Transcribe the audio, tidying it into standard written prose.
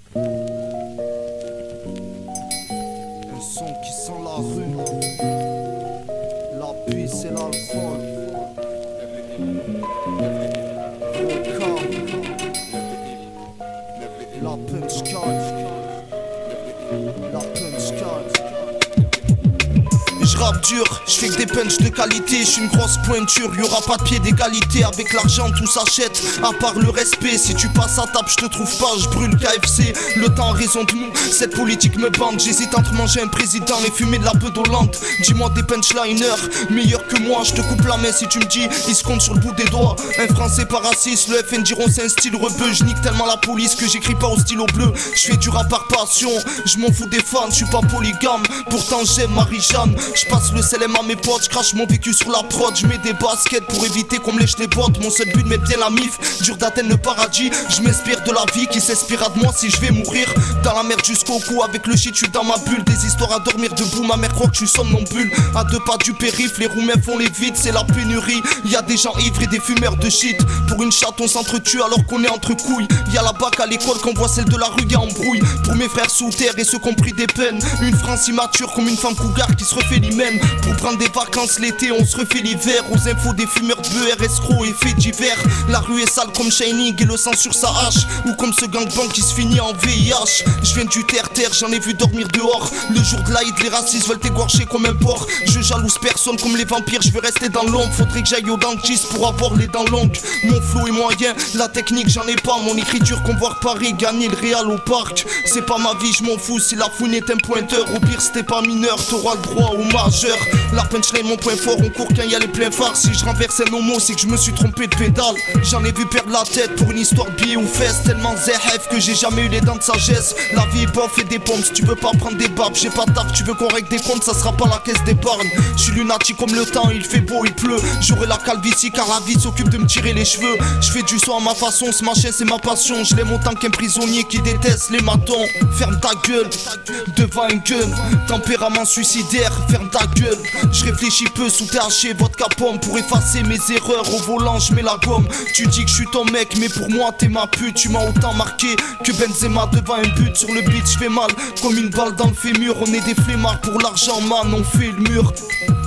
Un son qui sent la rue, la pisse et l'alcool. La punch card, la punch card. Je rappe dur, je fais que des punchs de qualité, je suis une grosse pointure, y'aura pas de pied d'égalité, avec l'argent tout s'achète, à part le respect, si tu passes à table je te trouve pas, je brûle KFC, le temps a raison de nous, cette politique me bande, j'hésite entre manger un président et fumer de la bedolante, dis-moi des punchliners, meilleurs que moi, je te coupe la main si tu me dis, ils se comptent sur le bout des doigts, un français pas raciste, le FN diront c'est un style rebeu, je nique tellement la police que j'écris pas au stylo bleu, je fais du rap par passion, je m'en fous des fans, je suis pas polygame, pourtant j'aime Marie-Jeanne. Je passe le CLM à mes potes, je crache mon vécu sur la prod, je mets des baskets pour éviter qu'on me lèche les bottes. Mon seul but met bien la mif, dur d'atteindre le paradis. Je m'inspire de la vie qui s'inspirera de moi si je vais mourir. Dans la merde jusqu'au cou, avec le shit, je suis dans ma bulle. Des histoires à dormir debout, ma mère croit que je suis somnambule. À 2 pas du périph', les roumains font les vides, c'est la pénurie. Y'a des gens ivres et des fumeurs de shit. Pour une chatte on s'entretue alors qu'on est entre couilles. Y'a la bac à l'école qu'on voit celle de la rue, y'a embrouille. Pour mes frères sous terre et ceux qui ont pris des peines. Une France immature comme une femme cougar qui se refait l'hymen. Pour prendre des vacances l'été, on se refait l'hiver. Aux infos des fumeurs de beurre, escrocs et faits divers. La rue est sale comme Shining et le sang sur sa hache. Ou comme ce gangbang qui se finit en VIH. Je viens du terre-terre, j'en ai vu dormir dehors. Le jour de l'Aïd, les racistes veulent t'égorger comme un porc. Je jalouse personne comme les vampires, je veux rester dans l'ombre. Faudrait que j'aille au dentiste pour avoir les dents longues. Mon flow est moyen, la technique j'en ai pas. Mon écriture qu'on voit Paris, gagner le Real au parc. C'est pas ma vie, je m'en fous si la fouine est un pointeur. Au pire si t'es pas mineur, t'auras le droit au majeur. La punchline mon point fort, on court quand y a les pleins phares. Si je renverse un homo c'est que je me suis trompé de pédale. J'en ai vu perdre la tête pour une histoire de billets ou fesses. Tellement zéhef que j'ai jamais eu les dents de sagesse. La vie est bof et des pompes, si tu veux pas prendre des babs. J'ai pas de taf, tu veux qu'on règle des comptes, ça sera pas la caisse d'épargne. Je suis lunatique comme le temps, il fait beau, il pleut. J'aurai la calvitie car la vie s'occupe de me tirer les cheveux. Je fais du son à ma façon, ce machin c'est ma passion. Je l'aime autant qu'un prisonnier qui déteste les matons. Ferme ta gueule, devant un gun. Tempérament suicidaire, ferme ta gueule. Je réfléchis peu sous THC, vodka pomme. Pour effacer mes erreurs, au volant je mets la gomme. Tu dis que je suis ton mec, mais pour moi t'es ma pute. Tu m'as autant marqué que Benzema devant un but. Sur le beat je fais mal, comme une balle dans le fémur. On est des flemmards pour l'argent man, on fait le mur.